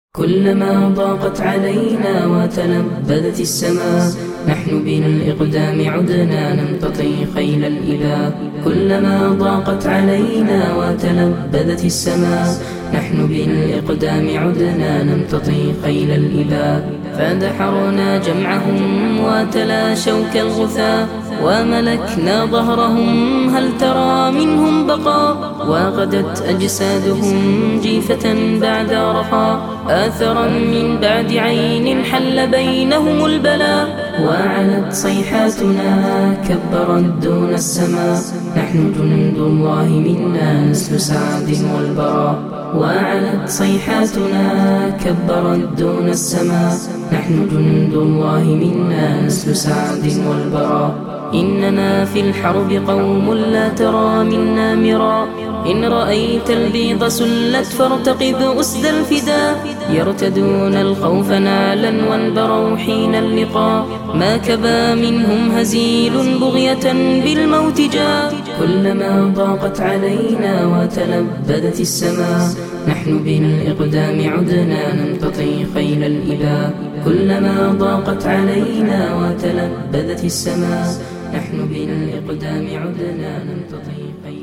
كلما ضاقت علينا وتلبدت السماء نحن بنا الإقدام عدنا نمتطي خيل الإله. كلما ضاقت علينا وتلبدت السماء نحن بنا الإقدام عدنا نمتطي خيل الإله. فدحرنا جمعهم وتلاشوا كالغثاء وملكنا ظهرهم هل ترى منهم بقاء. وغدت أجسادهم جيفة بعد رخاء آثرا من بعد عين حل بينهم البلاء. وعلت صيحاتنا كبرت دون السماء نحن جند الله منا نسل سعد والبراء. وعلت صيحاتنا كبرت دون السماء نحن جند الله منا نسل سعد والبراء. إننا في الحرب قوم لا ترى منا مراء إن رأيت البيض سلت فارتقب أسد الفداء. يرتدون الخوف نالا وانبروا حين اللقاء ما كبا منهم هزيل بغية بالموت جاء. كلما ضاقت علينا وتلبدت السماء نحن بنا الإقدام عدنا نمتطي خيل الإله. كلما ضاقت علينا وتلبدت السماء نحن بنا الإقدام عدنا نمتطي خيل